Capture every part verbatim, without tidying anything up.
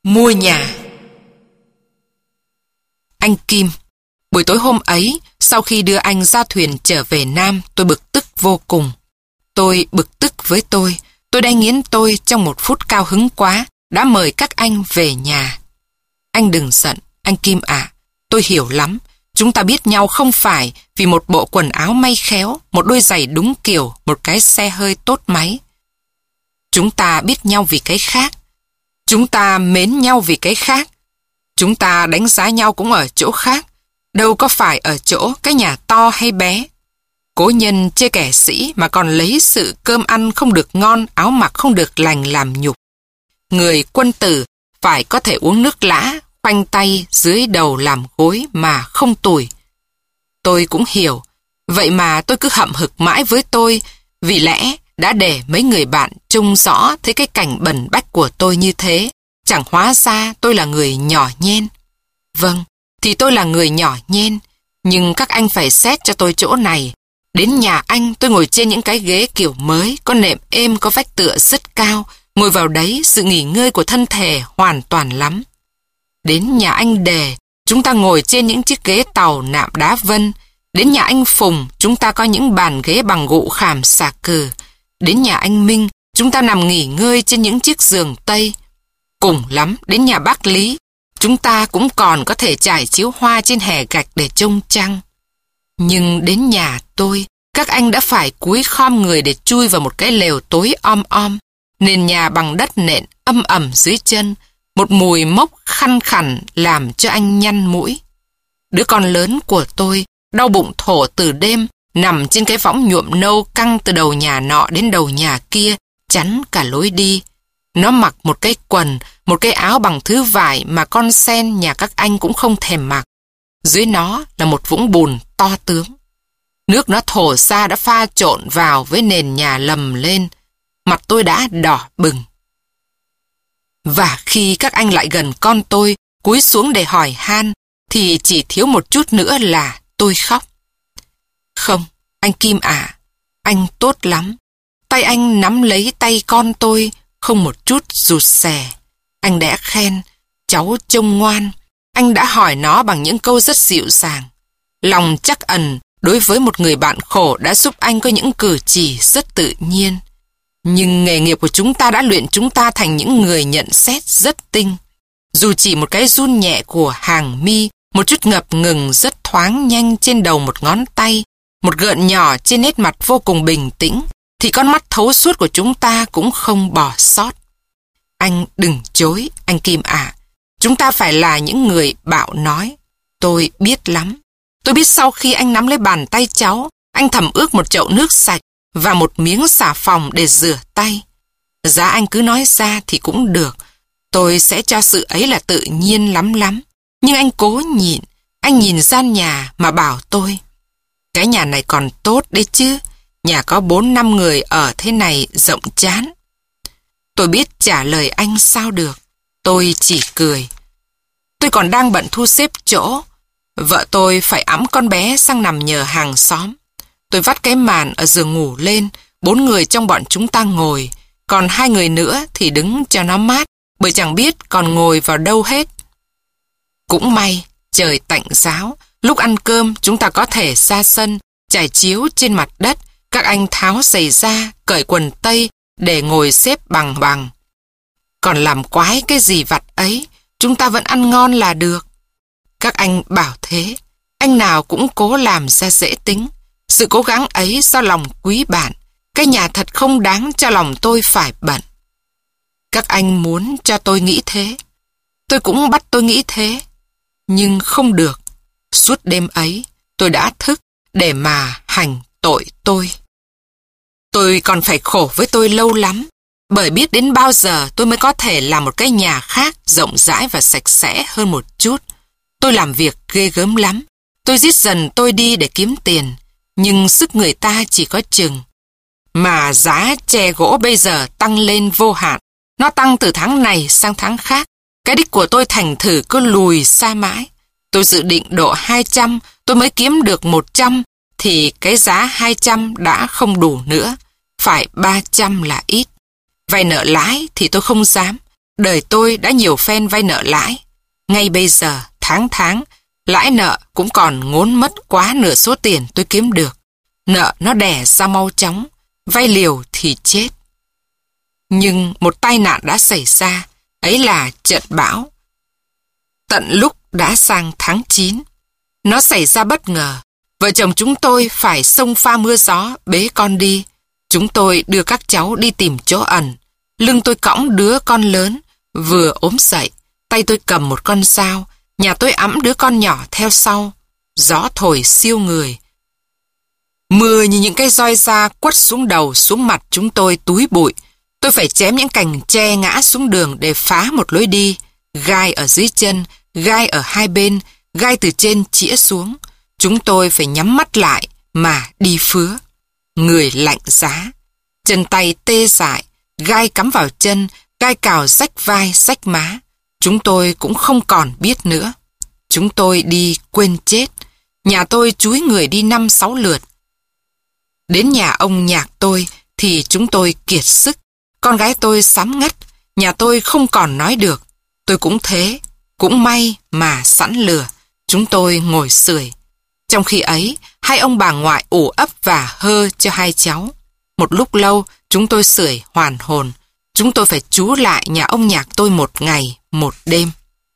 Mua nhà. Anh Kim. Buổi tối hôm ấy, sau khi đưa anh ra thuyền trở về Nam, tôi bực tức vô cùng. Tôi bực tức với tôi. Tôi đã nghiến tôi trong một phút cao hứng quá, đã mời các anh về nhà. Anh đừng giận, anh Kim ạ. Tôi hiểu lắm. Chúng ta biết nhau không phải vì một bộ quần áo may khéo, một đôi giày đúng kiểu, một cái xe hơi tốt máy. Chúng ta biết nhau vì cái khác. Chúng ta mến nhau vì cái khác. Chúng ta đánh giá nhau cũng ở chỗ khác. Đâu có phải ở chỗ cái nhà to hay bé. Cố nhân chê kẻ sĩ mà còn lấy sự cơm ăn không được ngon, áo mặc không được lành làm nhục. Người quân tử phải có thể uống nước lã, khoanh tay dưới đầu làm gối mà không tủi. Tôi cũng hiểu. Vậy mà tôi cứ hậm hực mãi với tôi, vì lẽ đã để mấy người bạn trông rõ thấy cái cảnh bần bách của tôi như thế. Chẳng hóa ra tôi là người nhỏ nhen. Vâng, thì tôi là người nhỏ nhen, nhưng các anh phải xét cho tôi chỗ này. Đến nhà anh tôi ngồi trên những cái ghế kiểu mới, có nệm êm, có vách tựa rất cao. Ngồi vào đấy, sự nghỉ ngơi của thân thể hoàn toàn lắm. Đến nhà anh Đề, chúng ta ngồi trên những chiếc ghế tàu nạm đá vân. Đến nhà anh Phùng, chúng ta có những bàn ghế bằng gỗ khảm xà cừ. Đến nhà anh Minh, chúng ta nằm nghỉ ngơi trên những chiếc giường Tây. Cùng lắm, đến nhà bác Lý, chúng ta cũng còn có thể trải chiếu hoa trên hè gạch để trông trăng. Nhưng đến nhà tôi, các anh đã phải cúi khom người để chui vào một cái lều tối om om. Nền nhà bằng đất nện âm ẩm dưới chân, một mùi mốc khăn khẳn làm cho anh nhăn mũi. Đứa con lớn của tôi đau bụng thổ từ đêm, nằm trên cái võng nhuộm nâu căng từ đầu nhà nọ đến đầu nhà kia, chắn cả lối đi. Nó mặc một cái quần, một cái áo bằng thứ vải mà con sen nhà các anh cũng không thèm mặc. Dưới nó là một vũng bùn to tướng. Nước nó thổ ra đã pha trộn vào với nền nhà lầm lên. Mặt tôi đã đỏ bừng. Và khi các anh lại gần con tôi, cúi xuống để hỏi han, thì chỉ thiếu một chút nữa là tôi khóc. Không, anh Kim ạ, anh tốt lắm. Tay anh nắm lấy tay con tôi, không một chút rụt rè. Anh đã khen, cháu trông ngoan. Anh đã hỏi nó bằng những câu rất dịu dàng. Lòng trắc ẩn đối với một người bạn khổ đã giúp anh có những cử chỉ rất tự nhiên. Nhưng nghề nghiệp của chúng ta đã luyện chúng ta thành những người nhận xét rất tinh. Dù chỉ một cái run nhẹ của hàng mi, một chút ngập ngừng rất thoáng nhanh trên đầu một ngón tay, một gợn nhỏ trên nét mặt vô cùng bình tĩnh, thì con mắt thấu suốt của chúng ta cũng không bỏ sót. Anh đừng chối, anh Kim ạ. Chúng ta phải là những người bạo nói. Tôi biết lắm. Tôi biết sau khi anh nắm lấy bàn tay cháu, anh thầm ước một chậu nước sạch và một miếng xà phòng để rửa tay. Giá anh cứ nói ra thì cũng được. Tôi sẽ cho sự ấy là tự nhiên lắm lắm. Nhưng anh cố nhịn. Anh nhìn gian nhà mà bảo tôi. Cái nhà này còn tốt đấy chứ. Nhà có bốn năm người ở thế này rộng chán. Tôi biết trả lời anh sao được. Tôi chỉ cười. Tôi còn đang bận thu xếp chỗ. Vợ tôi phải ẵm con bé sang nằm nhờ hàng xóm. Tôi vắt cái màn ở giường ngủ lên. Bốn người trong bọn chúng ta ngồi. Còn hai người nữa thì đứng cho nó mát. Bởi chẳng biết còn ngồi vào đâu hết. Cũng may, trời tạnh ráo. Lúc ăn cơm chúng ta có thể ra sân, trải chiếu trên mặt đất. Các anh tháo giày ra, cởi quần tây để ngồi xếp bằng bằng. Còn làm quái cái gì vặt ấy, chúng ta vẫn ăn ngon là được. Các anh bảo thế, anh nào cũng cố làm ra dễ tính. Sự cố gắng ấy do lòng quý bạn. Cái nhà thật không đáng cho lòng tôi phải bận. Các anh muốn cho tôi nghĩ thế. Tôi cũng bắt tôi nghĩ thế. Nhưng không được. Suốt đêm ấy, tôi đã thức để mà hành tội tôi. Tôi còn phải khổ với tôi lâu lắm. Bởi biết đến bao giờ tôi mới có thể làm một cái nhà khác rộng rãi và sạch sẽ hơn một chút. Tôi làm việc ghê gớm lắm. Tôi giết dần tôi đi để kiếm tiền. Nhưng sức người ta chỉ có chừng. Mà giá tre gỗ bây giờ tăng lên vô hạn. Nó tăng từ tháng này sang tháng khác. Cái đích của tôi thành thử cứ lùi xa mãi. Tôi dự định độ hai trăm, tôi mới kiếm được một trăm, thì cái giá hai trăm đã không đủ nữa. Phải ba trăm là ít. Vay nợ lãi thì tôi không dám. Đời tôi đã nhiều phen vay nợ lãi. Ngay bây giờ, tháng tháng, lãi nợ cũng còn ngốn mất quá nửa số tiền tôi kiếm được. Nợ nó đẻ ra mau chóng, vay liều thì chết. Nhưng một tai nạn đã xảy ra, ấy là trận bão. Tận lúc đã sang tháng chín, nó xảy ra bất ngờ. Vợ chồng chúng tôi phải xông pha mưa gió bế con đi. Chúng tôi đưa các cháu đi tìm chỗ ẩn. Lưng tôi cõng đứa con lớn, vừa ốm dậy, tay tôi cầm một con dao, nhà tôi ẵm đứa con nhỏ theo sau. Gió thổi siêu người. Mưa như những cái roi da quất xuống đầu, xuống mặt chúng tôi túi bụi. Tôi phải chém những cành tre ngã xuống đường để phá một lối đi. Gai ở dưới chân, gai ở hai bên, gai từ trên chĩa xuống. Chúng tôi phải nhắm mắt lại mà đi phứa. Người lạnh giá, chân tay tê dại, gai cắm vào chân, gai cào rách vai, rách má. Chúng tôi cũng không còn biết nữa. Chúng tôi đi quên chết. Nhà tôi chúi người đi năm sáu lượt. Đến nhà ông nhạc tôi thì chúng tôi kiệt sức. Con gái tôi sám ngắt, nhà tôi không còn nói được. Tôi cũng thế, cũng may mà sẵn lửa. Chúng tôi ngồi sưởi. Trong khi ấy, hai ông bà ngoại ủ ấp và hơ cho hai cháu. Một lúc lâu, chúng tôi sưởi hoàn hồn. Chúng tôi phải trú lại nhà ông nhạc tôi một ngày, một đêm.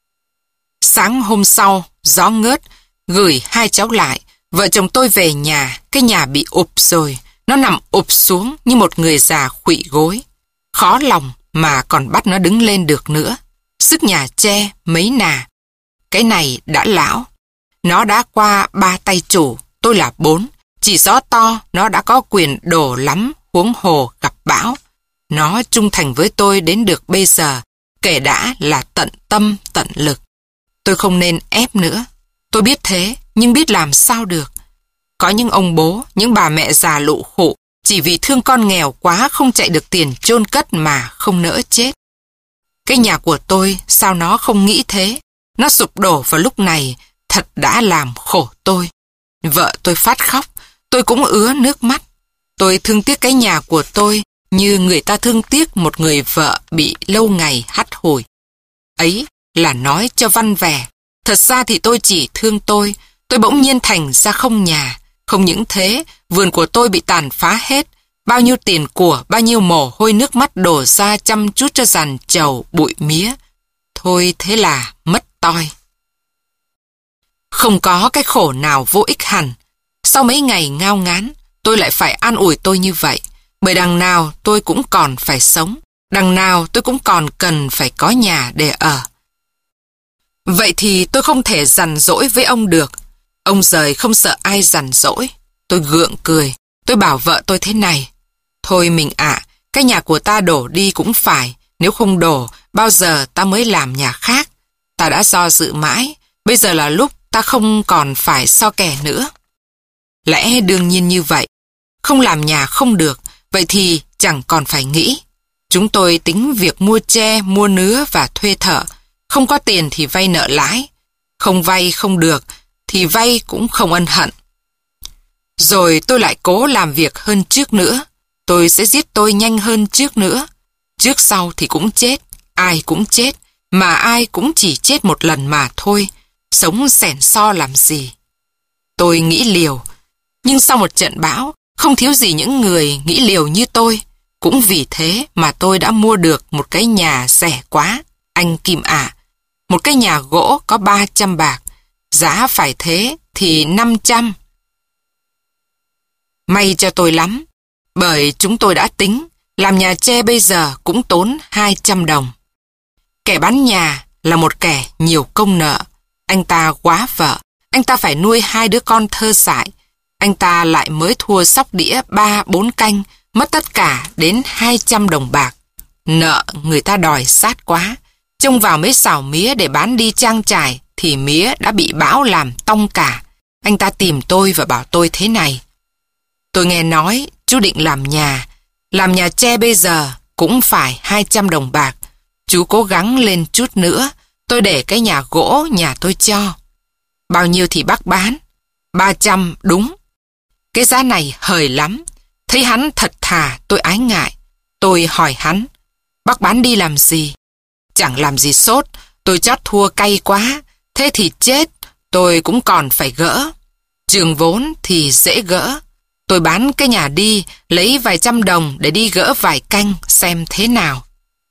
Sáng hôm sau, gió ngớt, gửi hai cháu lại. Vợ chồng tôi về nhà, cái nhà bị ụp rồi. Nó nằm ụp xuống như một người già khuỵu gối. Khó lòng mà còn bắt nó đứng lên được nữa. Sức nhà tre mấy nà. Cái này đã lão. Nó đã qua ba tay chủ, tôi là bốn. Chỉ gió to, nó đã có quyền đổ lắm, huống hồ gặp bão. Nó trung thành với tôi đến được bây giờ, kể đã là tận tâm, tận lực. Tôi không nên ép nữa. Tôi biết thế, nhưng biết làm sao được. Có những ông bố, những bà mẹ già lụ khụ, chỉ vì thương con nghèo quá không chạy được tiền chôn cất mà không nỡ chết. Cái nhà của tôi, sao nó không nghĩ thế? Nó sụp đổ vào lúc này, thật đã làm khổ tôi. Vợ tôi phát khóc, tôi cũng ứa nước mắt. Tôi thương tiếc cái nhà của tôi như người ta thương tiếc một người vợ bị lâu ngày hắt hủi. Ấy là nói cho văn vẻ. Thật ra thì tôi chỉ thương tôi. Tôi bỗng nhiên thành ra không nhà. Không những thế, vườn của tôi bị tàn phá hết. Bao nhiêu tiền của, bao nhiêu mồ hôi nước mắt đổ ra chăm chút cho dàn trầu, bụi mía. Thôi thế là mất toi. Không có cái khổ nào vô ích hẳn. Sau mấy ngày ngao ngán, tôi lại phải an ủi tôi như vậy. Bởi đằng nào tôi cũng còn phải sống. Đằng nào tôi cũng còn cần phải có nhà để ở. Vậy thì tôi không thể dằn dỗi với ông được. Ông giời không sợ ai dằn dỗi. Tôi gượng cười. Tôi bảo vợ tôi thế này. Thôi mình ạ, cái nhà của ta đổ đi cũng phải. Nếu không đổ, bao giờ ta mới làm nhà khác. Ta đã do dự mãi. Bây giờ là lúc ta không còn phải so kè nữa. Lẽ đương nhiên như vậy. Không làm nhà không được. Vậy thì chẳng còn phải nghĩ. Chúng tôi tính việc mua tre, mua nứa và thuê thợ. Không có tiền thì vay nợ lãi. Không vay không được thì vay cũng không ân hận. Rồi tôi lại cố làm việc hơn trước nữa. Tôi sẽ giết tôi nhanh hơn trước nữa. Trước sau thì cũng chết. Ai cũng chết. Mà ai cũng chỉ chết một lần mà thôi. Sống xẻn so làm gì. Tôi nghĩ liều. Nhưng sau một trận bão, không thiếu gì những người nghĩ liều như tôi. Cũng vì thế mà tôi đã mua được một cái nhà rẻ quá, anh Kim ạ. Một cái nhà gỗ có ba trăm bạc. Giá phải thế thì năm trăm. May cho tôi lắm. Bởi chúng tôi đã tính, làm nhà tre bây giờ cũng tốn hai trăm đồng. Kẻ bán nhà là một kẻ nhiều công nợ. Anh ta quá vợ. Anh ta phải nuôi hai đứa con thơ dại. Anh ta lại mới thua sóc đĩa ba bốn canh, mất tất cả đến hai trăm đồng bạc. Nợ người ta đòi sát quá. Trông vào mấy xào mía để bán đi trang trải thì mía đã bị bão làm tong cả. Anh ta tìm tôi và bảo tôi thế này. Tôi nghe nói chú định làm nhà. Làm nhà tre bây giờ cũng phải hai trăm đồng bạc. Chú cố gắng lên chút nữa. Tôi để cái nhà gỗ nhà tôi cho. Bao nhiêu thì bác bán? ba trăm đúng. Cái giá này hời lắm. Thấy hắn thật thà tôi ái ngại. Tôi hỏi hắn. Bác bán đi làm gì? Chẳng làm gì sốt, tôi chót thua cay quá. Thế thì chết, tôi cũng còn phải gỡ. Trường vốn thì dễ gỡ. Tôi bán cái nhà đi, lấy vài trăm đồng để đi gỡ vài canh xem thế nào.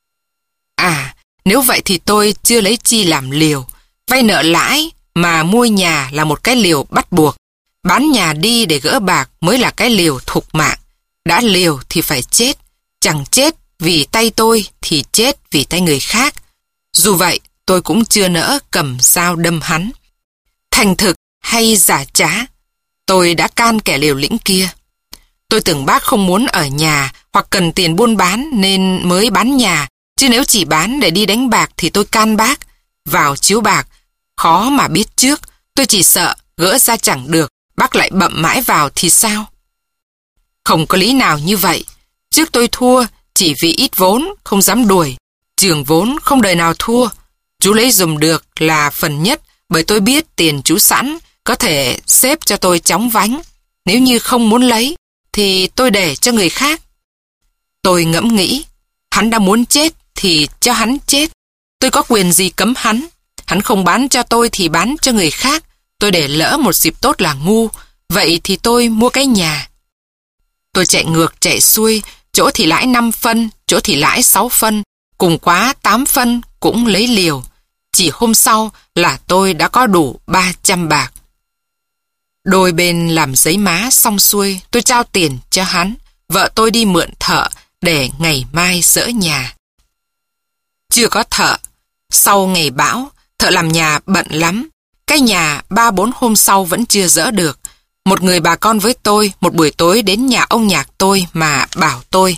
À, nếu vậy thì tôi chưa lấy chi làm liều. Vay nợ lãi mà mua nhà là một cái liều bắt buộc. Bán nhà đi để gỡ bạc mới là cái liều thục mạng. Đã liều thì phải chết. Chẳng chết vì tay tôi thì chết vì tay người khác. Dù vậy, tôi cũng chưa nỡ cầm dao đâm hắn. Thành thực hay giả trá, tôi đã can kẻ liều lĩnh kia. Tôi tưởng bác không muốn ở nhà hoặc cần tiền buôn bán nên mới bán nhà, chứ nếu chỉ bán để đi đánh bạc thì tôi can bác. Vào chiếu bạc, khó mà biết trước, tôi chỉ sợ gỡ ra chẳng được, bác lại bậm mãi vào thì sao? Không có lý nào như vậy. Trước tôi thua chỉ vì ít vốn, không dám đuổi. Trường vốn không đời nào thua. Chú lấy dùm được là phần nhất, bởi tôi biết tiền chú sẵn, có thể xếp cho tôi chóng vánh. Nếu như không muốn lấy, thì tôi để cho người khác. Tôi ngẫm nghĩ, hắn đã muốn chết thì cho hắn chết. Tôi có quyền gì cấm hắn? Hắn không bán cho tôi thì bán cho người khác. Tôi để lỡ một dịp tốt là ngu. Vậy thì tôi mua cái nhà. Tôi chạy ngược chạy xuôi, chỗ thì lãi năm phân, chỗ thì lãi sáu phân, cùng quá tám phân cũng lấy liều. Chỉ hôm sau là tôi đã có đủ ba trăm bạc. Đôi bên làm giấy má xong xuôi, tôi trao tiền cho hắn. Vợ tôi đi mượn thợ để ngày mai dỡ nhà. Chưa có thợ. Sau ngày bão, thợ làm nhà bận lắm. Cái nhà ba bốn hôm sau vẫn chưa dỡ được. Một người bà con với tôi một buổi tối đến nhà ông nhạc tôi mà bảo tôi: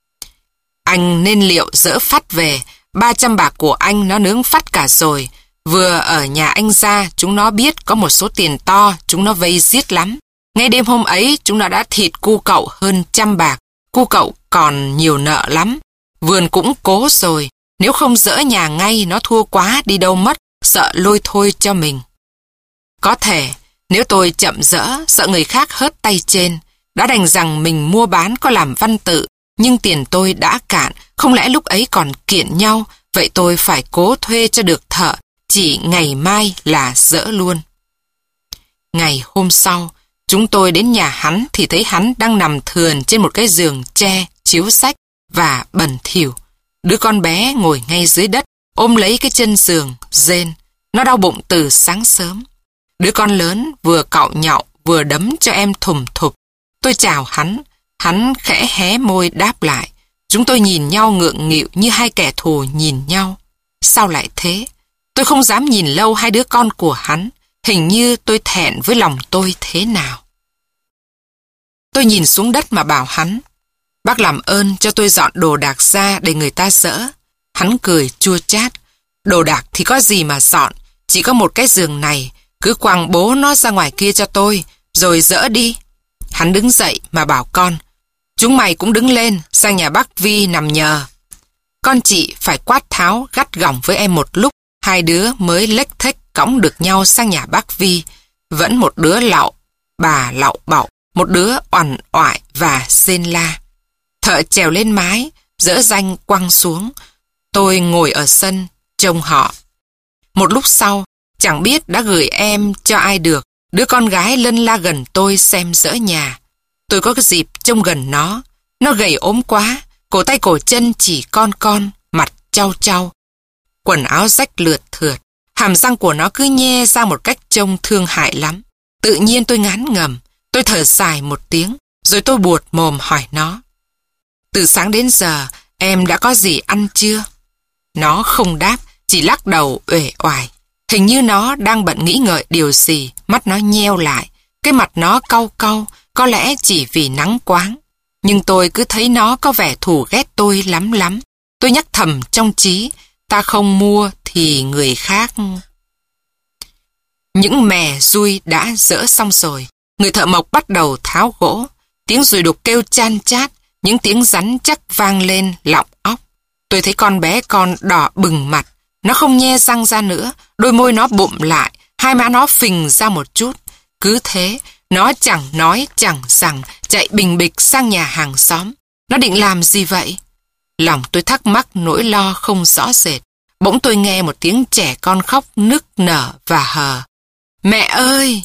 anh nên liệu dỡ phát về, ba trăm bạc của anh nó nướng phát cả rồi. Vừa ở nhà anh ra, chúng nó biết có một số tiền to, chúng nó vây giết lắm. Ngay đêm hôm ấy, chúng nó đã thịt cu cậu hơn trăm bạc. Cu cậu còn nhiều nợ lắm. Vườn cũng cố rồi, nếu không dỡ nhà ngay, nó thua quá đi đâu mất, sợ lôi thôi cho mình. Có thể, nếu tôi chậm dỡ, sợ người khác hớt tay trên. Đã đành rằng mình mua bán có làm văn tự, nhưng tiền tôi đã cạn, không lẽ lúc ấy còn kiện nhau, vậy tôi phải cố thuê cho được thợ, chỉ ngày mai là dỡ luôn. Ngày hôm sau, chúng tôi đến nhà hắn thì thấy hắn đang nằm thườn trên một cái giường tre, chiếu sách và bẩn thỉu. Đứa con bé ngồi ngay dưới đất, ôm lấy cái chân giường, rên. Nó đau bụng từ sáng sớm. Đứa con lớn vừa cạo nhạo vừa đấm cho em thùm thụp. Tôi chào hắn, hắn khẽ hé môi đáp lại. Chúng tôi nhìn nhau ngượng nghịu như hai kẻ thù nhìn nhau. Sao lại thế? Tôi không dám nhìn lâu hai đứa con của hắn. Hình như tôi thẹn với lòng tôi thế nào. Tôi nhìn xuống đất mà bảo hắn: bác làm ơn cho tôi dọn đồ đạc ra để người ta dỡ. Hắn cười chua chát: đồ đạc thì có gì mà dọn, chỉ có một cái giường này, cứ quăng bố nó ra ngoài kia cho tôi, rồi dỡ đi. Hắn đứng dậy mà bảo con: chúng mày cũng đứng lên, sang nhà bác Vi nằm nhờ. Con chị phải quát tháo gắt gỏng với em một lúc, hai đứa mới lếch thếch cõng được nhau sang nhà bác Vi. Vẫn một đứa lạo, bà lạo bạo, một đứa oằn oại và rên la. Thợ trèo lên mái, dỡ ranh quăng xuống. Tôi ngồi ở sân, trông họ. Một lúc sau, chẳng biết đã gửi em cho ai được, đứa con gái lân la gần tôi xem dỡ nhà. Tôi có cái dịp trông gần nó. Nó gầy ốm quá, cổ tay cổ chân chỉ con con, mặt trau trau. Quần áo rách lượt thượt, hàm răng của nó cứ nhe ra một cách trông thương hại lắm. Tự nhiên tôi ngán ngẩm, tôi thở dài một tiếng, rồi tôi buột mồm hỏi nó: từ sáng đến giờ, em đã có gì ăn chưa? Nó không đáp, chỉ lắc đầu uể oải. Hình như nó đang bận nghĩ ngợi điều gì, mắt nó nheo lại, cái mặt nó cau cau, có lẽ chỉ vì nắng quáng. Nhưng tôi cứ thấy nó có vẻ thù ghét tôi lắm lắm. Tôi nhắc thầm trong trí, ta không mua thì người khác. Những mè dui đã dỡ xong rồi. Người thợ mộc bắt đầu tháo gỗ. Tiếng dùi đục kêu chan chát, những tiếng rắn chắc vang lên lọng óc. Tôi thấy con bé con đỏ bừng mặt. Nó không nhe răng ra nữa, đôi môi nó bụm lại, hai má nó phình ra một chút. Cứ thế, nó chẳng nói chẳng rằng, chạy bình bịch sang nhà hàng xóm. Nó định làm gì vậy? Lòng tôi thắc mắc nỗi lo không rõ rệt. bỗng tôi nghe một tiếng trẻ con khóc nức nở và hờ. Mẹ ơi!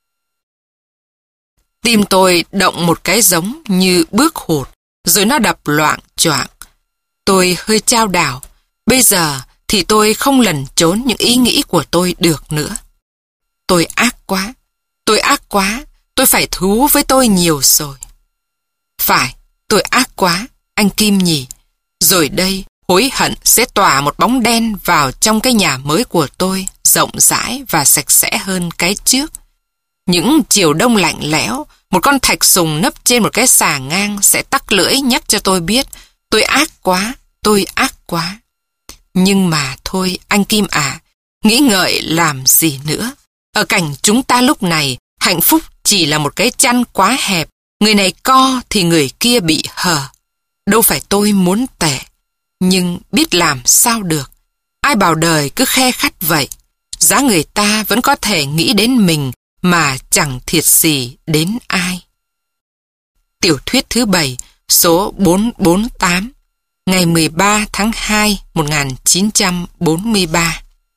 Tim tôi động một cái giống như bước hụt, rồi nó đập loạng choạng. Tôi hơi chao đảo. Bây giờ thì tôi không lẩn trốn những ý nghĩ của tôi được nữa. Tôi ác quá, tôi ác quá, tôi phải thú với tôi nhiều rồi. Phải, tôi ác quá, anh Kim nhỉ. Rồi đây, hối hận sẽ tỏa một bóng đen vào trong cái nhà mới của tôi, rộng rãi và sạch sẽ hơn cái trước. Những chiều đông lạnh lẽo, một con thạch sùng nấp trên một cái xà ngang sẽ tắc lưỡi nhắc cho tôi biết tôi ác quá, tôi ác quá. Nhưng mà thôi anh Kim à, nghĩ ngợi làm gì nữa. Ở cảnh chúng ta lúc này, hạnh phúc chỉ là một cái chăn quá hẹp, người này co thì người kia bị hờ. Đâu phải tôi muốn tệ, nhưng biết làm sao được. Ai bảo đời cứ khe khắt vậy. Giá người ta vẫn có thể nghĩ đến mình mà chẳng thiệt gì đến ai. Tiểu thuyết thứ bảy, số bốn bốn tám, ngày mười ba tháng hai một nghìn chín trăm bốn mươi ba.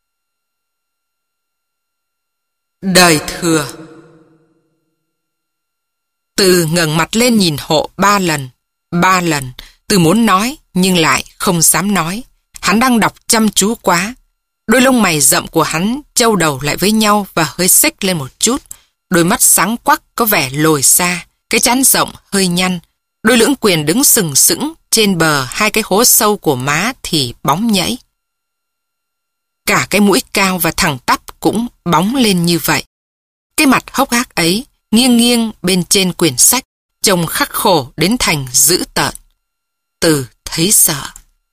Đời thừa. Từ ngẩng mặt lên nhìn Hộ ba lần, ba lần. Từ muốn nói nhưng lại không dám nói. Hắn đang đọc chăm chú quá. Đôi lông mày rậm của hắn châu đầu lại với nhau và hơi xếch lên một chút. Đôi mắt sáng quắc có vẻ lồi xa, cái trán rộng hơi nhăn. Đôi lưỡng quyền đứng sừng sững trên bờ hai cái hố sâu của má thì bóng nhảy. Cả cái mũi cao và thẳng tắp cũng bóng lên như vậy. Cái mặt hốc hác ấy nghiêng nghiêng bên trên quyển sách, trông khắc khổ đến thành dữ tợn. Từ thấy sợ.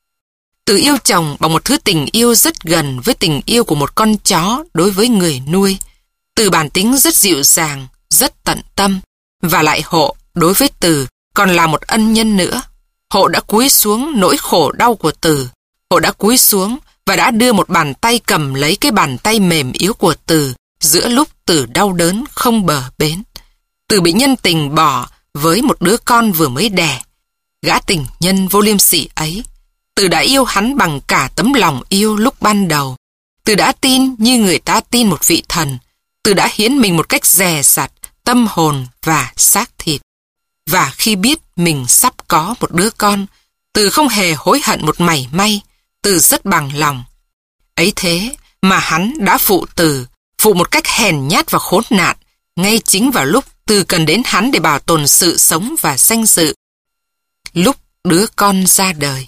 Từ yêu chồng bằng một thứ tình yêu rất gần với tình yêu của một con chó đối với người nuôi. Từ bản tính rất dịu dàng, rất tận tâm. Và lại Hộ đối với Từ còn là một ân nhân nữa. Hộ đã cúi xuống nỗi khổ đau của Từ. Hộ đã cúi xuống và đã đưa một bàn tay cầm lấy cái bàn tay mềm yếu của Từ giữa lúc Từ đau đớn không bờ bến. Từ bị nhân tình bỏ với một đứa con vừa mới đẻ. Gã tình nhân vô liêm sỉ ấy, Từ đã yêu hắn bằng cả tấm lòng yêu lúc ban đầu. Từ đã tin như người ta tin một vị thần. Từ đã hiến mình một cách dè dặt, tâm hồn và xác thịt. Và khi biết mình sắp có một đứa con, Từ không hề hối hận một mảy may. Từ rất bằng lòng. Ấy thế mà hắn đã phụ Từ, phụ một cách hèn nhát và khốn nạn, ngay chính vào lúc Từ cần đến hắn để bảo tồn sự sống và danh dự. Lúc đứa con ra đời,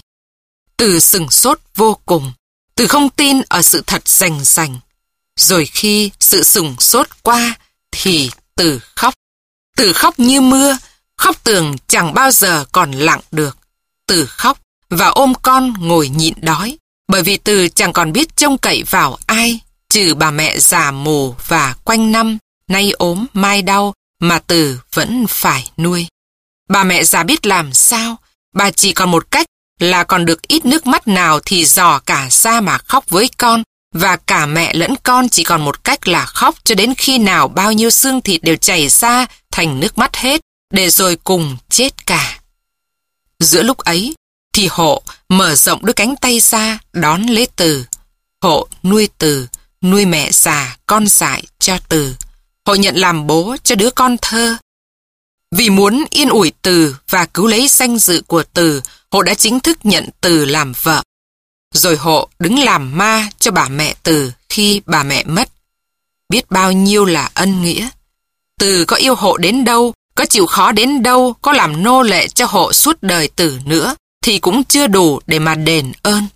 Từ sửng sốt vô cùng. Từ không tin ở sự thật rành rành. Rồi khi sự sửng sốt qua thì Từ khóc. Từ khóc như mưa, khóc tưởng chẳng bao giờ còn lặng được. Từ khóc và ôm con ngồi nhịn đói, bởi vì Từ chẳng còn biết trông cậy vào ai, trừ bà mẹ già mù và quanh năm, nay ốm mai đau mà Từ vẫn phải nuôi. Bà mẹ già biết làm sao, bà chỉ còn một cách là còn được ít nước mắt nào thì dò cả ra mà khóc với con, và cả mẹ lẫn con chỉ còn một cách là khóc cho đến khi nào bao nhiêu xương thịt đều chảy ra thành nước mắt hết, để rồi cùng chết cả. Giữa lúc ấy thì Hộ mở rộng đôi cánh tay ra đón lấy Từ. Hộ nuôi Từ, nuôi mẹ già con dại cho Từ. Hộ nhận làm bố cho đứa con thơ. Vì muốn yên ủi Từ và cứu lấy danh dự của Từ, Hộ đã chính thức nhận Từ làm vợ. Rồi Hộ đứng làm ma cho bà mẹ Từ khi bà mẹ mất. Biết bao nhiêu là ân nghĩa. Từ có yêu Hộ đến đâu, có chịu khó đến đâu, có làm nô lệ cho Hộ suốt đời Từ nữa, thì cũng chưa đủ để mà đền ơn.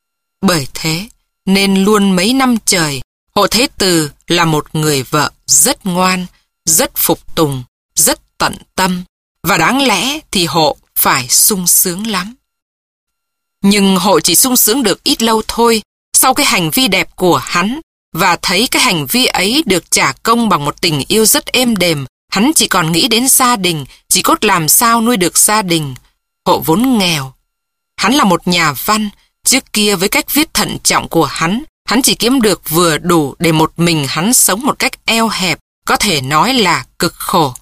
Bởi thế, nên luôn mấy năm trời, Hộ thấy Từ là một người vợ rất ngoan, rất phục tùng, rất tận tâm, và đáng lẽ thì Hộ phải sung sướng lắm. Nhưng Hộ chỉ sung sướng được ít lâu thôi, sau cái hành vi đẹp của hắn, và thấy cái hành vi ấy được trả công bằng một tình yêu rất êm đềm, hắn chỉ còn nghĩ đến gia đình, chỉ cốt làm sao nuôi được gia đình. Hộ vốn nghèo. Hắn là một nhà văn, trước kia với cách viết thận trọng của hắn, hắn chỉ kiếm được vừa đủ để một mình hắn sống một cách eo hẹp, có thể nói là cực khổ.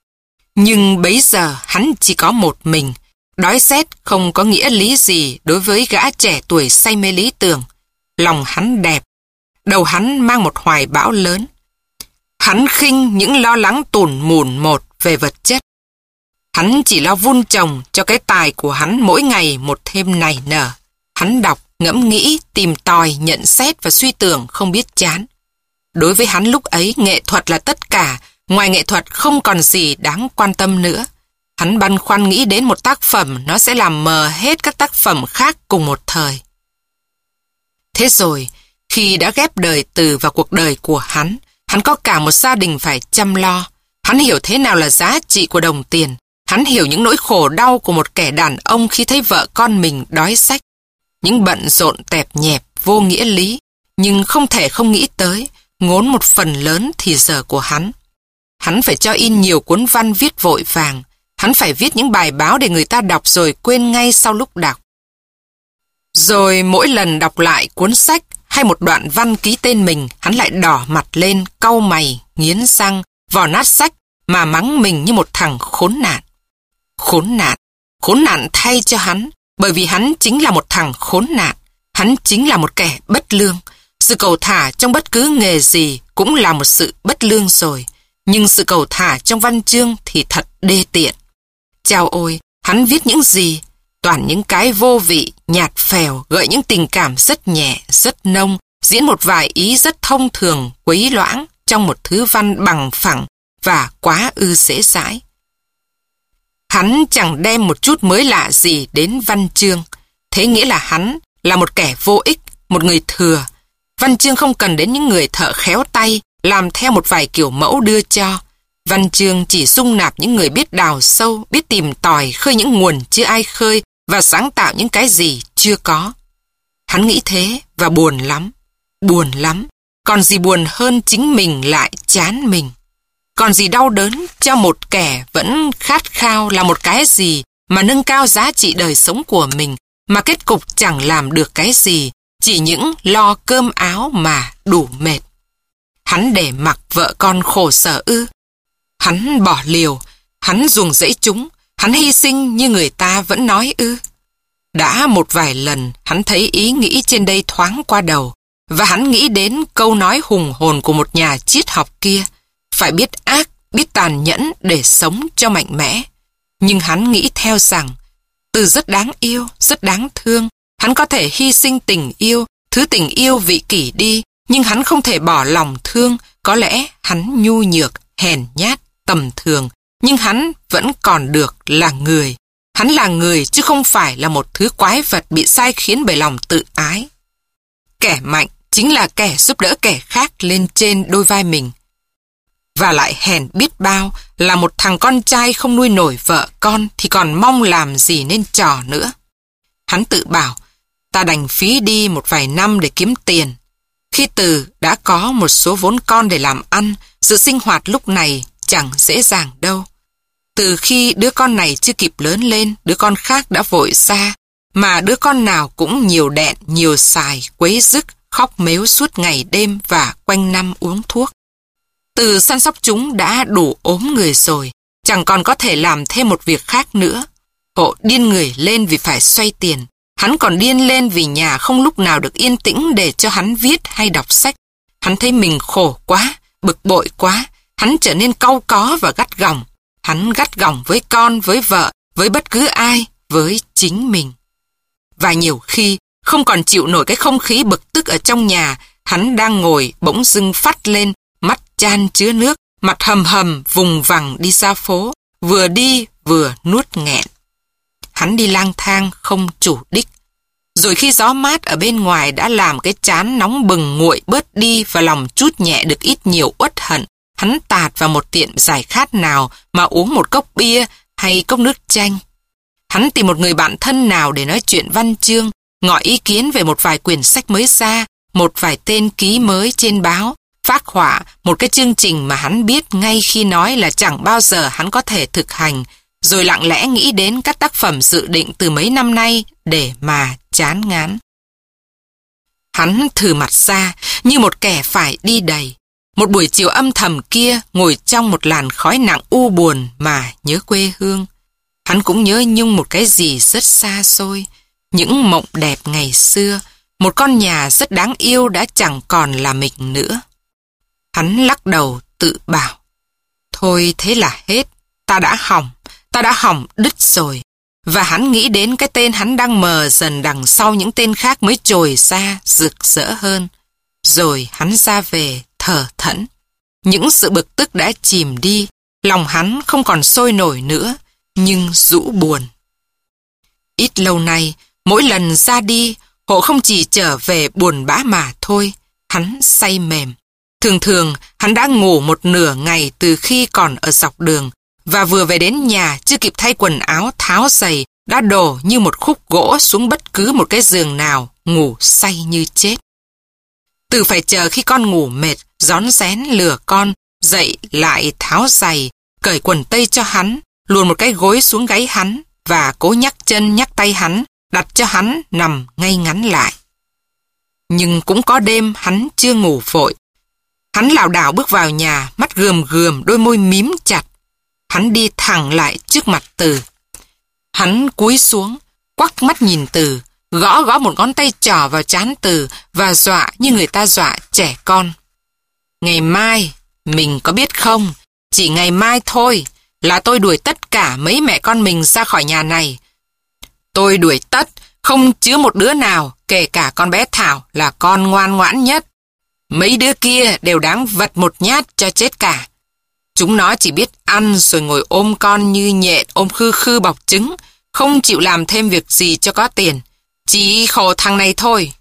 Nhưng bấy giờ hắn chỉ có một mình. Đói rét không có nghĩa lý gì đối với gã trẻ tuổi say mê lý tưởng. lòng hắn đẹp, đầu hắn mang một hoài bão lớn. Hắn khinh những lo lắng tủn mủn một về vật chất. Hắn chỉ lo vun trồng cho cái tài của hắn mỗi ngày một thêm nảy nở. Hắn đọc, ngẫm nghĩ, tìm tòi, nhận xét và suy tưởng không biết chán. Đối với hắn lúc ấy, nghệ thuật là tất cả, ngoài nghệ thuật không còn gì đáng quan tâm nữa. Hắn băn khoăn nghĩ đến một tác phẩm, nó sẽ làm mờ hết các tác phẩm khác cùng một thời. Thế rồi, khi đã ghép đời Từ vào cuộc đời của hắn, hắn có cả một gia đình phải chăm lo. Hắn hiểu thế nào là giá trị của đồng tiền. Hắn hiểu những nỗi khổ đau của một kẻ đàn ông khi thấy vợ con mình đói sách. Những bận rộn tẹp nhẹp, vô nghĩa lý, nhưng không thể không nghĩ tới, ngốn một phần lớn thì giờ của hắn. Hắn phải cho in nhiều cuốn văn viết vội vàng. Hắn phải viết những bài báo để người ta đọc rồi quên ngay sau lúc đọc. Rồi mỗi lần đọc lại cuốn sách hay một đoạn văn ký tên mình, hắn lại đỏ mặt lên, cau mày, nghiến răng, vò nát sách mà mắng mình như một thằng khốn nạn. Khốn nạn, khốn nạn thay cho hắn, bởi vì hắn chính là một thằng khốn nạn. Hắn chính là một kẻ bất lương. Sự cầu thả trong bất cứ nghề gì cũng là một sự bất lương rồi. Nhưng sự cầu thả trong văn chương thì thật đê tiện. Chao ôi, hắn viết những gì? Toàn những cái vô vị, nhạt phèo, gợi những tình cảm rất nhẹ, rất nông, diễn một vài ý rất thông thường, quấy loãng trong một thứ văn bằng phẳng và quá ư dễ dãi. Hắn chẳng đem một chút mới lạ gì đến văn chương. Thế nghĩa là hắn là một kẻ vô ích, một người thừa. Văn chương không cần đến những người thợ khéo tay, làm theo một vài kiểu mẫu đưa cho. Văn chương chỉ dung nạp những người biết đào sâu, biết tìm tòi, khơi những nguồn chưa ai khơi và sáng tạo những cái gì chưa có. Hắn nghĩ thế và buồn lắm, buồn lắm. Còn gì buồn hơn chính mình lại chán mình. Còn gì đau đớn cho một kẻ vẫn khát khao là một cái gì mà nâng cao giá trị đời sống của mình, mà kết cục chẳng làm được cái gì, chỉ những lo cơm áo mà đủ mệt. Hắn để mặc vợ con khổ sở ư? Hắn bỏ liều, hắn ruồng rẫy chúng, hắn hy sinh như người ta vẫn nói ư? Đã một vài lần hắn thấy ý nghĩ trên đây thoáng qua đầu, và hắn nghĩ đến câu nói hùng hồn của một nhà triết học kia, phải biết ác, biết tàn nhẫn để sống cho mạnh mẽ. Nhưng hắn nghĩ theo rằng, Từ rất đáng yêu, rất đáng thương, hắn có thể hy sinh tình yêu, thứ tình yêu vị kỷ đi, nhưng hắn không thể bỏ lòng thương. Có lẽ hắn nhu nhược, hèn nhát, tầm thường, nhưng hắn vẫn còn được là người. Hắn là người chứ không phải là một thứ quái vật bị sai khiến bởi lòng tự ái. Kẻ mạnh chính là kẻ giúp đỡ kẻ khác lên trên đôi vai mình. Và lại hèn biết bao, là một thằng con trai không nuôi nổi vợ con thì còn mong làm gì nên trò nữa. Hắn tự bảo, ta đành phí đi một vài năm để kiếm tiền. Khi Từ đã có một số vốn con để làm ăn, sự sinh hoạt lúc này chẳng dễ dàng đâu. Từ khi đứa con này chưa kịp lớn lên, đứa con khác đã vội xa, mà đứa con nào cũng nhiều đẹn, nhiều xài, quấy rức, khóc mếu suốt ngày đêm và quanh năm uống thuốc. Từ săn sóc chúng đã đủ ốm người rồi, chẳng còn có thể làm thêm một việc khác nữa. Hộ điên người lên vì phải xoay tiền. Hắn còn điên lên vì nhà không lúc nào được yên tĩnh để cho hắn viết hay đọc sách. Hắn thấy mình khổ quá, bực bội quá. Hắn trở nên cau có và gắt gỏng. Hắn gắt gỏng với con, với vợ, với bất cứ ai, với chính mình. Và nhiều khi, không còn chịu nổi cái không khí bực tức ở trong nhà, hắn đang ngồi bỗng dưng phắt lên, mắt chan chứa nước, mặt hầm hầm vùng vằng đi ra phố, vừa đi vừa nuốt nghẹn. Hắn đi lang thang không chủ đích. Rồi khi gió mát ở bên ngoài đã làm cái trán nóng bừng nguội bớt đi và lòng trút nhẹ được ít nhiều uất hận, hắn tạt vào một tiệm giải khát nào mà uống một cốc bia hay cốc nước chanh. Hắn tìm một người bạn thân nào để nói chuyện văn chương, ngỏ ý kiến về một vài quyển sách mới ra, một vài tên ký mới trên báo, phác họa một cái chương trình mà hắn biết ngay khi nói là chẳng bao giờ hắn có thể thực hành, rồi lặng lẽ nghĩ đến các tác phẩm dự định từ mấy năm nay để mà chán ngán. Hắn thừ mặt ra như một kẻ phải đi đầy. Một buổi chiều âm thầm kia, ngồi trong một làn khói nặng u buồn mà nhớ quê hương. Hắn cũng nhớ nhung một cái gì rất xa xôi, những mộng đẹp ngày xưa, một con nhà rất đáng yêu đã chẳng còn là mình nữa. Hắn lắc đầu tự bảo, thôi thế là hết, ta đã hỏng, ta đã hỏng đứt rồi. Và hắn nghĩ đến cái tên hắn đang mờ dần đằng sau những tên khác mới trồi ra, rực rỡ hơn. Rồi hắn ra về, thở thẫn. Những sự bực tức đã chìm đi, lòng hắn không còn sôi nổi nữa, nhưng rũ buồn. Ít lâu nay, mỗi lần ra đi, Hộ không chỉ trở về buồn bã mà thôi, hắn say mềm. Thường thường, hắn đã ngủ một nửa ngày từ khi còn ở dọc đường, và vừa về đến nhà chưa kịp thay quần áo tháo giày, đã đổ như một khúc gỗ xuống bất cứ một cái giường nào, ngủ say như chết. Từ phải chờ khi con ngủ mệt, rón rén lừa con, dậy lại tháo giày, cởi quần tây cho hắn, luồn một cái gối xuống gáy hắn, và cố nhắc chân nhắc tay hắn, đặt cho hắn nằm ngay ngắn lại. Nhưng cũng có đêm hắn chưa ngủ vội. Hắn lảo đảo bước vào nhà, mắt gườm gườm, đôi môi mím chặt. Hắn đi thẳng lại trước mặt Từ. Hắn cúi xuống, quắc mắt nhìn Từ, gõ gõ một ngón tay trỏ vào trán Từ và dọa như người ta dọa trẻ con. Ngày mai, mình có biết không, chỉ ngày mai thôi là tôi đuổi tất cả mấy mẹ con mình ra khỏi nhà này. Tôi đuổi tất, không chứa một đứa nào, kể cả con bé Thảo là con ngoan ngoãn nhất. Mấy đứa kia đều đáng vật một nhát cho chết cả. Chúng nó chỉ biết ăn rồi ngồi ôm con như nhện ôm khư khư bọc trứng, không chịu làm thêm việc gì cho có tiền. Chỉ khổ thằng này thôi.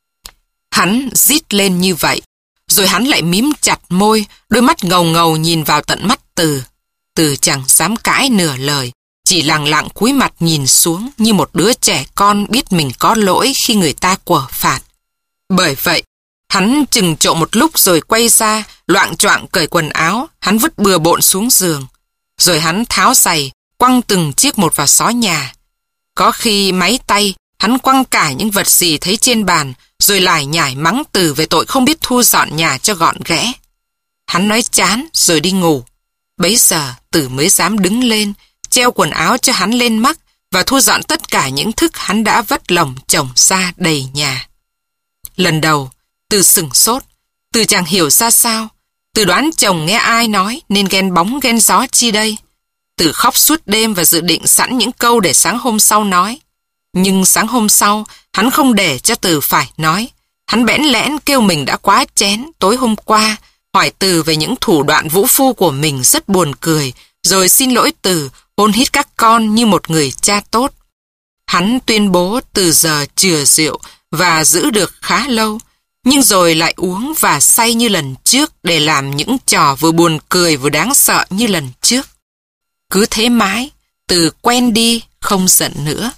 Hắn rít lên như vậy, rồi hắn lại mím chặt môi, đôi mắt ngầu ngầu nhìn vào tận mắt Từ. Từ chẳng dám cãi nửa lời, chỉ lặng lặng cúi mặt nhìn xuống như một đứa trẻ con biết mình có lỗi khi người ta quở phạt. Bởi vậy, hắn chừng trộ một lúc rồi quay ra, loạng choạng cởi quần áo, hắn vứt bừa bộn xuống giường. Rồi hắn tháo giày, quăng từng chiếc một vào xó nhà. Có khi máy tay, hắn quăng cả những vật gì thấy trên bàn, rồi lải nhải mắng Từ về tội không biết thu dọn nhà cho gọn ghẽ. Hắn nói chán rồi đi ngủ. Bấy giờ Từ mới dám đứng lên, treo quần áo cho hắn lên mắt và thu dọn tất cả những thức hắn đã vất lồng chồng ra đầy nhà. Lần đầu, Từ sửng sốt, Từ chẳng hiểu ra sao. Từ đoán chồng nghe ai nói nên ghen bóng ghen gió chi đây. Từ khóc suốt đêm và dự định sẵn những câu để sáng hôm sau nói. Nhưng sáng hôm sau, hắn không để cho Từ phải nói. Hắn bẽn lẽn kêu mình đã quá chén tối hôm qua, hỏi Từ về những thủ đoạn vũ phu của mình rất buồn cười, rồi xin lỗi Từ, hôn hít các con như một người cha tốt. Hắn tuyên bố từ giờ chừa rượu và giữ được khá lâu, nhưng rồi lại uống và say như lần trước để làm những trò vừa buồn cười vừa đáng sợ như lần trước. Cứ thế mãi, Từ quen đi, không giận nữa.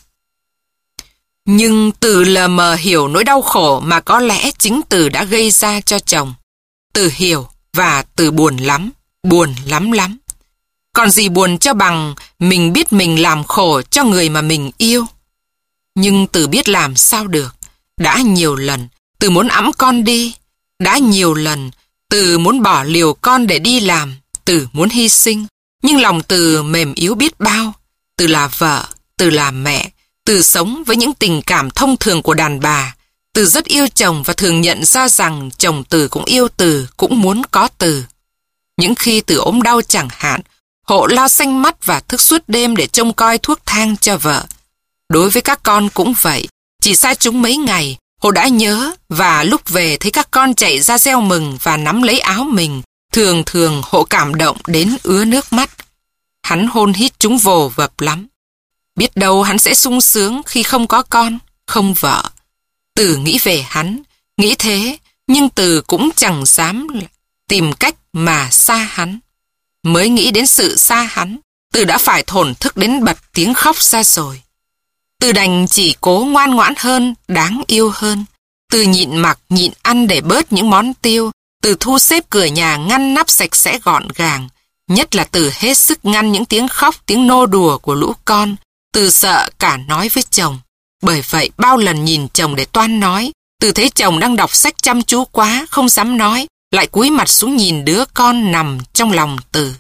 Nhưng Từ lờ mờ hiểu nỗi đau khổ mà có lẽ chính Từ đã gây ra cho chồng. Từ hiểu và Từ buồn lắm, buồn lắm lắm. Còn gì buồn cho bằng mình biết mình làm khổ cho người mà mình yêu. Nhưng Từ biết làm sao được. Đã nhiều lần Từ muốn ẵm con đi. Đã nhiều lần Từ muốn bỏ liều con để đi làm. Từ muốn hy sinh. Nhưng lòng Từ mềm yếu biết bao. Từ là vợ, Từ là mẹ. Từ sống với những tình cảm thông thường của đàn bà. Từ rất yêu chồng và thường nhận ra rằng chồng Từ cũng yêu Từ, cũng muốn có Từ. Những khi Từ ốm đau chẳng hạn, Hộ lo xanh mắt và thức suốt đêm để trông coi thuốc thang cho vợ. Đối với các con cũng vậy, chỉ xa chúng mấy ngày, Hộ đã nhớ và lúc về thấy các con chạy ra reo mừng và nắm lấy áo mình, thường thường Hộ cảm động đến ứa nước mắt. Hắn hôn hít chúng vồ vập lắm. Biết đâu hắn sẽ sung sướng khi không có con, không vợ. Từ nghĩ về hắn, nghĩ thế, nhưng Từ cũng chẳng dám tìm cách mà xa hắn. Mới nghĩ đến sự xa hắn, Từ đã phải thổn thức đến bật tiếng khóc ra rồi. Từ đành chỉ cố ngoan ngoãn hơn, đáng yêu hơn. Từ nhịn mặc, nhịn ăn để bớt những món tiêu. Từ thu xếp cửa nhà ngăn nắp sạch sẽ gọn gàng. Nhất là Từ hết sức ngăn những tiếng khóc, tiếng nô đùa của lũ con. Từ sợ cả nói với chồng. Bởi vậy bao lần nhìn chồng để toan nói, Từ thấy chồng đang đọc sách chăm chú quá, không dám nói, lại cúi mặt xuống nhìn đứa con nằm trong lòng Từ.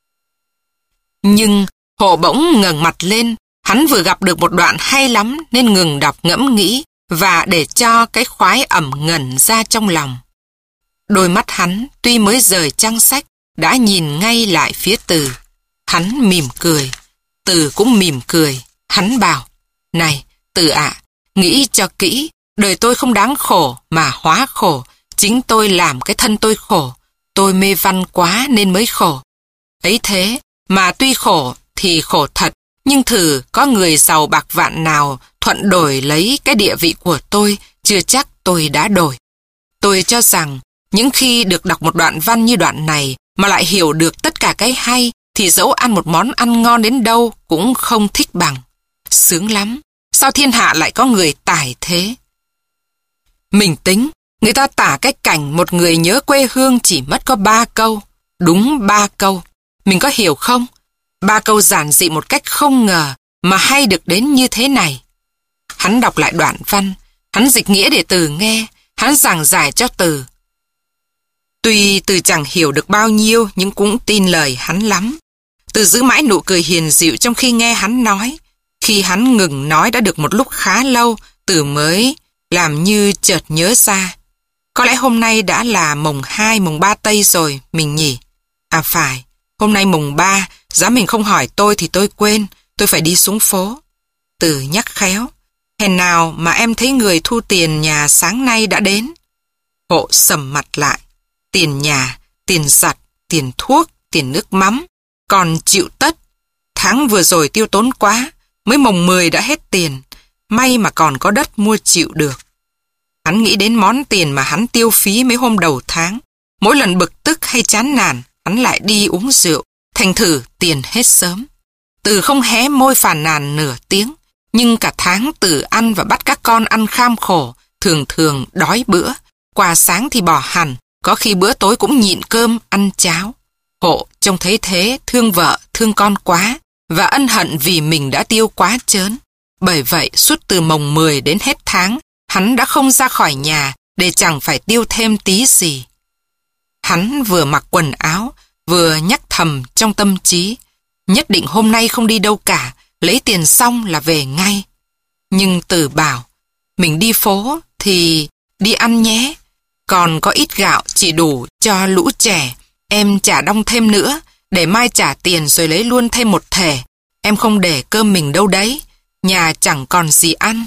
Nhưng Hộ bỗng ngẩng mặt lên, hắn vừa gặp được một đoạn hay lắm nên ngừng đọc ngẫm nghĩ, và để cho cái khoái ẩm ngẩn ra trong lòng. Đôi mắt hắn tuy mới rời trang sách đã nhìn ngay lại phía Từ. Hắn mỉm cười, Từ cũng mỉm cười. Hắn bảo, này Từ ạ, nghĩ cho kỹ, đời tôi không đáng khổ mà hóa khổ, chính tôi làm cái thân tôi khổ, tôi mê văn quá nên mới khổ. Ấy thế mà tuy khổ thì khổ thật, nhưng thử có người giàu bạc vạn nào thuận đổi lấy cái địa vị của tôi, chưa chắc tôi đã đổi. Tôi cho rằng những khi được đọc một đoạn văn như đoạn này mà lại hiểu được tất cả cái hay, thì dẫu ăn một món ăn ngon đến đâu cũng không thích bằng. Sướng lắm, sao thiên hạ lại có người tài thế? Mình tính, người ta tả cái cảnh một người nhớ quê hương chỉ mất có ba câu. Đúng ba câu. Mình có hiểu không? Ba câu giản dị một cách không ngờ mà hay được đến như thế này. Hắn đọc lại đoạn văn, hắn dịch nghĩa để Từ nghe, hắn giảng giải cho Từ. Tuy Từ chẳng hiểu được bao nhiêu nhưng cũng tin lời hắn lắm. Từ giữ mãi nụ cười hiền dịu trong khi nghe hắn nói. Khi hắn ngừng nói đã được một lúc khá lâu, Từ mới làm như chợt nhớ ra. Có lẽ hôm nay đã là mùng hai, mùng ba Tây rồi, mình nhỉ? À phải, hôm nay mùng ba, giá mình không hỏi tôi thì tôi quên, tôi phải đi xuống phố. Từ nhắc khéo, hèn nào mà em thấy người thu tiền nhà sáng nay đã đến. Hộ sầm mặt lại, tiền nhà, tiền giặt, tiền thuốc, tiền nước mắm, còn chịu tất. Tháng vừa rồi tiêu tốn quá, mới mùng mười đã hết tiền, may mà còn có đất mua chịu được. Hắn nghĩ đến món tiền mà hắn tiêu phí mấy hôm đầu tháng. Mỗi lần bực tức hay chán nản, hắn lại đi uống rượu, thành thử tiền hết sớm. Từ không hé môi phàn nàn nửa tiếng, nhưng cả tháng Từ ăn và bắt các con ăn kham khổ, thường thường đói bữa. Quà sáng thì bỏ hẳn, có khi bữa tối cũng nhịn cơm, ăn cháo. Hộ trông thấy thế, thương vợ, thương con quá, và ân hận vì mình đã tiêu quá chớn. Bởi vậy, suốt từ mồng mười đến hết tháng, hắn đã không ra khỏi nhà để chẳng phải tiêu thêm tí gì. Hắn vừa mặc quần áo, vừa nhắc thầm trong tâm trí, nhất định hôm nay không đi đâu cả, lấy tiền xong là về ngay. Nhưng Từ bảo, mình đi phố thì đi ăn nhé, còn có ít gạo chỉ đủ cho lũ trẻ, em chả đong thêm nữa, để mai trả tiền rồi lấy luôn thêm một thẻ. Em không để cơm mình đâu đấy, nhà chẳng còn gì ăn.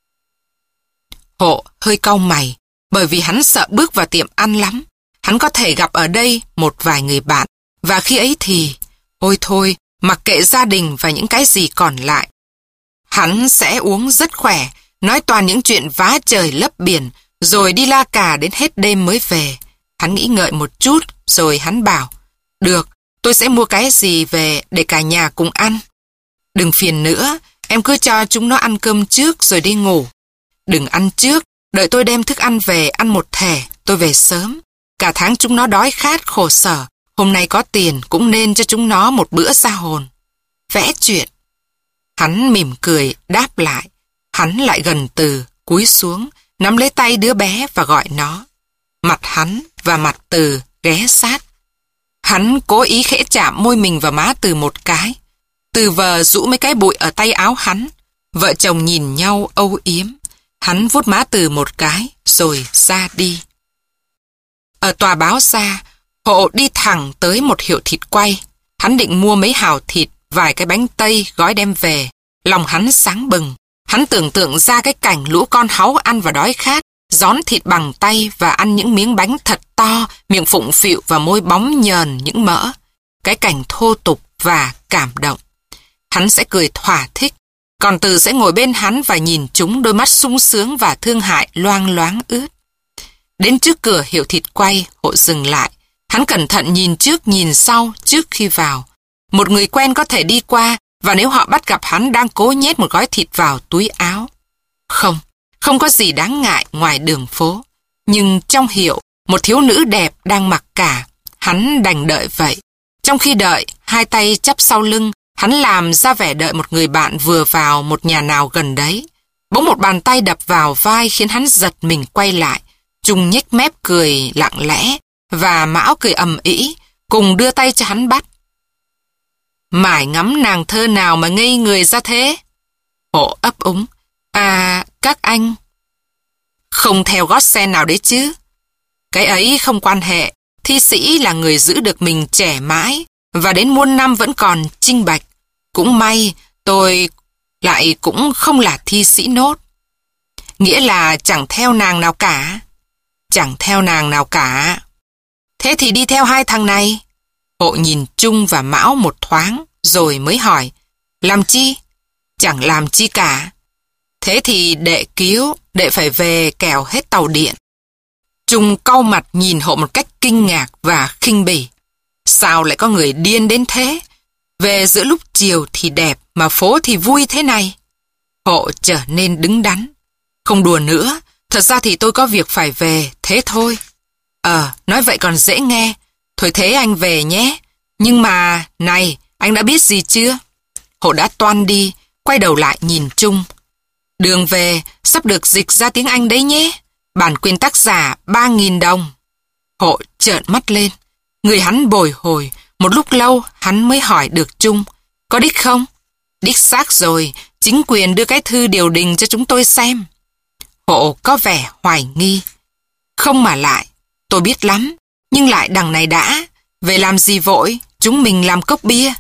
Hộ hơi cau mày, bởi vì hắn sợ bước vào tiệm ăn lắm. Hắn có thể gặp ở đây một vài người bạn, và khi ấy thì, ôi thôi, mặc kệ gia đình và những cái gì còn lại. Hắn sẽ uống rất khỏe, nói toàn những chuyện vá trời lấp biển, rồi đi la cà đến hết đêm mới về. Hắn nghĩ ngợi một chút, rồi hắn bảo, được, tôi sẽ mua cái gì về để cả nhà cùng ăn. Đừng phiền nữa, em cứ cho chúng nó ăn cơm trước rồi đi ngủ. Đừng ăn trước, đợi tôi đem thức ăn về ăn một thẻ, tôi về sớm. Cả tháng chúng nó đói khát khổ sở, hôm nay có tiền cũng nên cho chúng nó một bữa ra hồn. Vẽ chuyện. Hắn mỉm cười đáp lại. Hắn lại gần Từ, cúi xuống, nắm lấy tay đứa bé và gọi nó. Mặt hắn và mặt Từ ghé sát. Hắn cố ý khẽ chạm môi mình vào má Từ một cái. Từ vờ rũ mấy cái bụi ở tay áo hắn. Vợ chồng nhìn nhau âu yếm. Hắn vuốt má Từ một cái, rồi ra đi. Ở tòa báo ra, Hộ đi thẳng tới một hiệu thịt quay. Hắn định mua mấy hào thịt, vài cái bánh tây gói đem về. Lòng hắn sáng bừng. Hắn tưởng tượng ra cái cảnh lũ con háu ăn và đói khát, rón thịt bằng tay và ăn những miếng bánh thật to, miệng phụng phịu và môi bóng nhờn những mỡ. Cái cảnh thô tục và cảm động. Hắn sẽ cười thỏa thích, còn Từ sẽ ngồi bên hắn và nhìn chúng, đôi mắt sung sướng và thương hại loang loáng ướt. Đến trước cửa hiệu thịt quay, Hộ dừng lại. Hắn cẩn thận nhìn trước nhìn sau trước khi vào. Một người quen có thể đi qua, và nếu họ bắt gặp hắn đang cố nhét một gói thịt vào túi áo. Không, không có gì đáng ngại ngoài đường phố. Nhưng trong hiệu, một thiếu nữ đẹp đang mặc cả. Hắn đành đợi vậy. Trong khi đợi, hai tay chắp sau lưng, hắn làm ra vẻ đợi một người bạn vừa vào một nhà nào gần đấy. Bỗng một bàn tay đập vào vai khiến hắn giật mình quay lại. Trung nhếch mép cười lặng lẽ, và Mão cười ầm ĩ, cùng đưa tay cho hắn bắt. Mải ngắm nàng thơ nào mà ngây người ra thế? Hộ ấp úng. À, các anh, Không theo gót sen nào đấy chứ. Cái ấy không quan hệ. Thi sĩ là người giữ được mình trẻ mãi và đến muôn năm vẫn còn trinh bạch. Cũng may tôi lại cũng không là thi sĩ nốt. Nghĩa là chẳng theo nàng nào cả. Chẳng theo nàng nào cả. Thế thì đi theo hai thằng này. Hộ nhìn Trung và Mão một thoáng rồi mới hỏi. Làm chi? Chẳng làm chi cả. Thế thì đệ cứu, đệ phải về kẻo hết tàu điện. Trung cau mặt nhìn Hộ một cách kinh ngạc và khinh bỉ. Sao lại có người điên đến thế? Về giữa lúc chiều thì đẹp mà phố thì vui thế này. Hộ trở nên đứng đắn. Không đùa nữa, thật ra thì tôi có việc phải về, thế thôi. Ờ, nói vậy còn dễ nghe. Thôi thế anh về nhé. Nhưng mà, này, anh đã biết gì chưa? Hộ đã toan đi, quay đầu lại nhìn Trung. Đường về, sắp được dịch ra tiếng Anh đấy nhé. Bản quyền tác giả ba nghìn đồng. Hộ trợn mắt lên. Người hắn bồi hồi, một lúc lâu hắn mới hỏi được Trung. Có đích không? Đích xác rồi, chính quyền đưa cái thư điều đình cho chúng tôi xem. Hộ có vẻ hoài nghi. Không mà lại, tôi biết lắm, nhưng lại đằng này đã. Về làm gì vội, chúng mình làm cốc bia.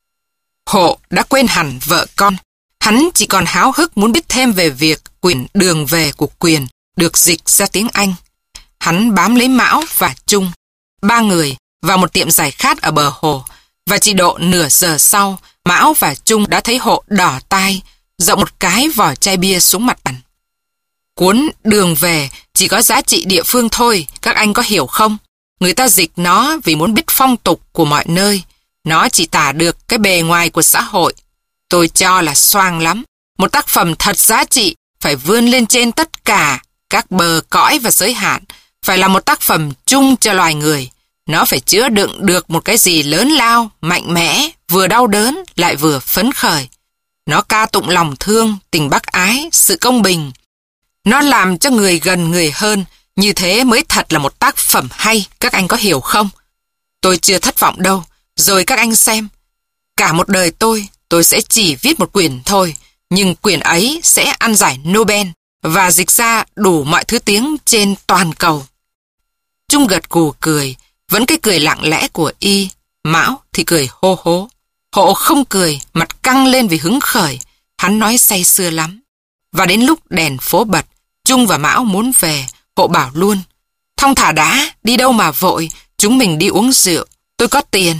Hộ đã quên hẳn vợ con. Hắn chỉ còn háo hức muốn biết thêm về việc quyển Đường về của Quyền được dịch ra tiếng Anh. Hắn bám lấy Mão và Trung, ba người vào một tiệm giải khát ở bờ hồ, và chỉ độ nửa giờ sau, Mão và Trung đã thấy Hộ đỏ tai, dậu một cái vỏ chai bia xuống mặt bàn. Cuốn Đường về chỉ có giá trị địa phương thôi, các anh có hiểu không? Người ta dịch nó vì muốn biết phong tục của mọi nơi. Nó chỉ tả được cái bề ngoài của xã hội. Tôi cho là xoang lắm. Một tác phẩm thật giá trị phải vươn lên trên tất cả các bờ cõi và giới hạn. Phải là một tác phẩm chung cho loài người. Nó phải chứa đựng được một cái gì lớn lao, mạnh mẽ, vừa đau đớn lại vừa phấn khởi. Nó ca tụng lòng thương, tình bác ái, sự công bình. Nó làm cho người gần người hơn. Như thế mới thật là một tác phẩm hay, các anh có hiểu không? Tôi chưa thất vọng đâu. Rồi các anh xem. Cả một đời tôi, tôi sẽ chỉ viết một quyển thôi. Nhưng quyển ấy sẽ ăn giải Nobel và dịch ra đủ mọi thứ tiếng trên toàn cầu. Trung gật gù cười, vẫn cái cười lặng lẽ của y. Mão thì cười hô hố. Hộ không cười, mặt căng lên vì hứng khởi. Hắn nói say sưa lắm. Và đến lúc đèn phố bật, Trung và Mão muốn về. Hộ bảo luôn. Thong thả đã, đi đâu mà vội. Chúng mình đi uống rượu, tôi có tiền.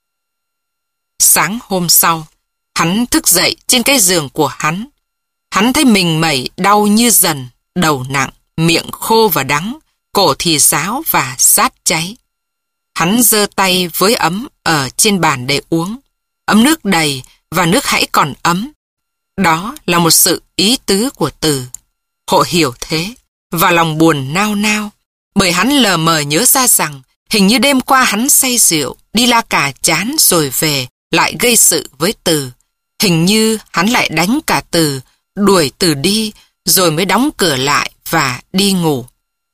Sáng hôm sau, hắn thức dậy trên cái giường của hắn. Hắn thấy mình mẩy đau như dần, đầu nặng, miệng khô và đắng, cổ thì ráo và rát cháy. Hắn giơ tay với ấm ở trên bàn để uống. Ấm nước đầy và nước hãy còn ấm. Đó là một sự ý tứ của từ. Hộ hiểu thế, và lòng buồn nao nao, bởi hắn lờ mờ nhớ ra rằng hình như đêm qua hắn say rượu, đi la cà chán rồi về, lại gây sự với Từ. Hình như hắn lại đánh cả Từ, đuổi Từ đi, rồi mới đóng cửa lại và đi ngủ.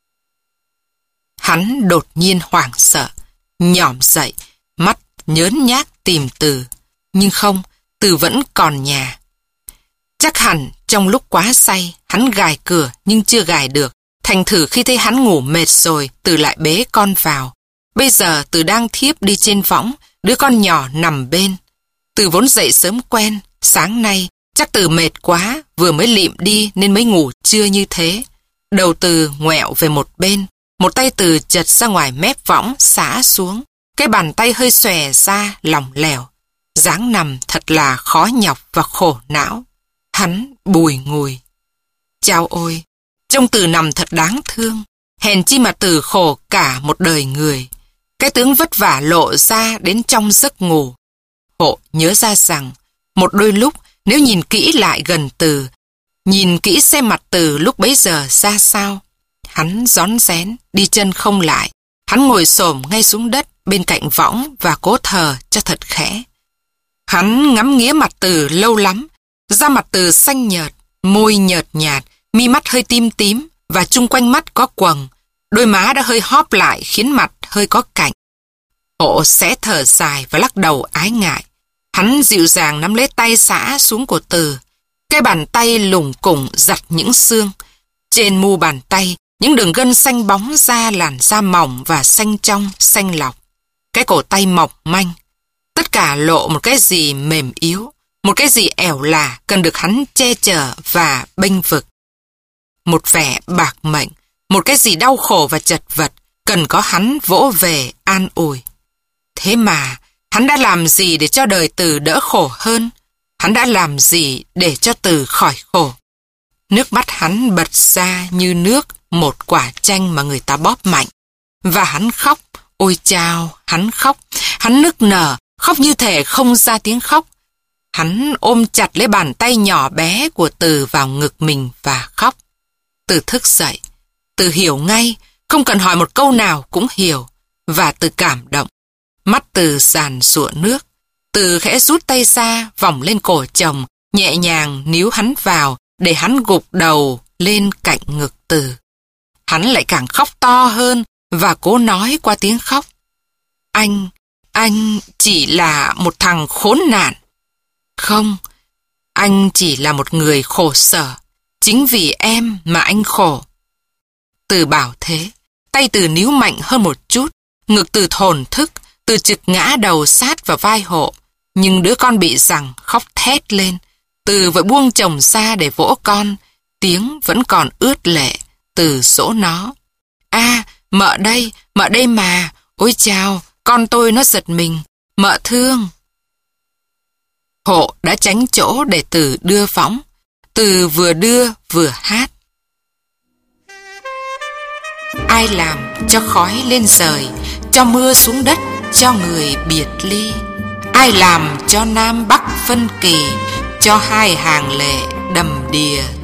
Hắn đột nhiên hoảng sợ, nhỏm dậy, mắt nhớn nhác tìm Từ. Nhưng không, Từ vẫn còn nhà. Chắc hẳn trong lúc quá say, hắn gài cửa nhưng chưa gài được. Thành thử khi thấy hắn ngủ mệt rồi, Từ lại bế con vào. Bây giờ Từ đang thiếp đi trên võng, đứa con nhỏ nằm bên. Từ vốn dậy sớm quen, sáng nay chắc Từ mệt quá, vừa mới lịm đi nên mới ngủ trưa như thế. Đầu Từ ngoẹo về một bên, một tay Từ chật ra ngoài mép võng xả xuống, cái bàn tay hơi xòe ra lỏng lẻo. Dáng nằm thật là khó nhọc và khổ não. Hắn bùi ngùi. Chao ôi, trông Từ nằm thật đáng thương. Hèn chi mà Từ khổ cả một đời người. Cái tướng vất vả lộ ra đến trong giấc ngủ. Hộ nhớ ra rằng, một đôi lúc nếu nhìn kỹ lại gần Từ, nhìn kỹ xem mặt Từ lúc bấy giờ ra sao. Hắn rón rén, đi chân không lại. Hắn ngồi xổm ngay xuống đất bên cạnh võng và cố thờ cho thật khẽ. Hắn ngắm nghía mặt Từ lâu lắm. Da mặt Từ xanh nhợt, môi nhợt nhạt, mi mắt hơi tím tím và chung quanh mắt có quầng. Đôi má đã hơi hóp lại khiến mặt hơi có cạnh. Hộ sẽ thở dài và lắc đầu ái ngại. Hắn dịu dàng nắm lấy tay xả xuống của Từ. Cái bàn tay lủng củng giặt những xương. Trên mu bàn tay, những đường gân xanh bóng ra làn da mỏng và xanh trong, xanh lọc. Cái cổ tay mỏng manh. Tất cả lộ một cái gì mềm yếu, một cái gì ẻo lả cần được hắn che chở và bênh vực. Một vẻ bạc mệnh, một cái gì đau khổ và chật vật cần có hắn vỗ về an ủi. Thế mà, hắn đã làm gì để cho đời Từ đỡ khổ hơn? Hắn đã làm gì để cho Từ khỏi khổ? Nước mắt hắn bật ra như nước một quả chanh mà người ta bóp mạnh. Và hắn khóc, ôi chao, hắn khóc. Hắn nức nở, khóc như thể không ra tiếng khóc. Hắn ôm chặt lấy bàn tay nhỏ bé của Từ vào ngực mình và khóc. Từ thức dậy. Từ hiểu ngay, không cần hỏi một câu nào cũng hiểu. Và Từ cảm động. Mắt Từ giàn giụa nước. Từ khẽ rút tay ra, vòng lên cổ chồng, nhẹ nhàng níu hắn vào để hắn gục đầu lên cạnh ngực Từ. Hắn lại càng khóc to hơn và cố nói qua tiếng khóc. Anh, anh chỉ là một thằng khốn nạn. Không, anh chỉ là một người khổ sở. Chính vì em mà anh khổ. Từ bảo thế, tay Từ níu mạnh hơn một chút, ngực Từ thổn thức, Từ trực ngã đầu sát vào vai Hộ. Nhưng đứa con bị giằng khóc thét lên. Từ vội buông chồng ra để vỗ con. Tiếng vẫn còn ướt lệ. Từ dỗ nó. À, mợ đây, mợ đây mà. Ôi chao, con tôi nó giật mình. Mợ thương. Hộ đã tránh chỗ để Từ đưa võng. Từ vừa đưa vừa hát. Ai làm cho khói lên rời, cho mưa xuống đất, cho người biệt ly. Ai làm cho Nam Bắc phân kỳ, cho hai hàng lệ đầm đìa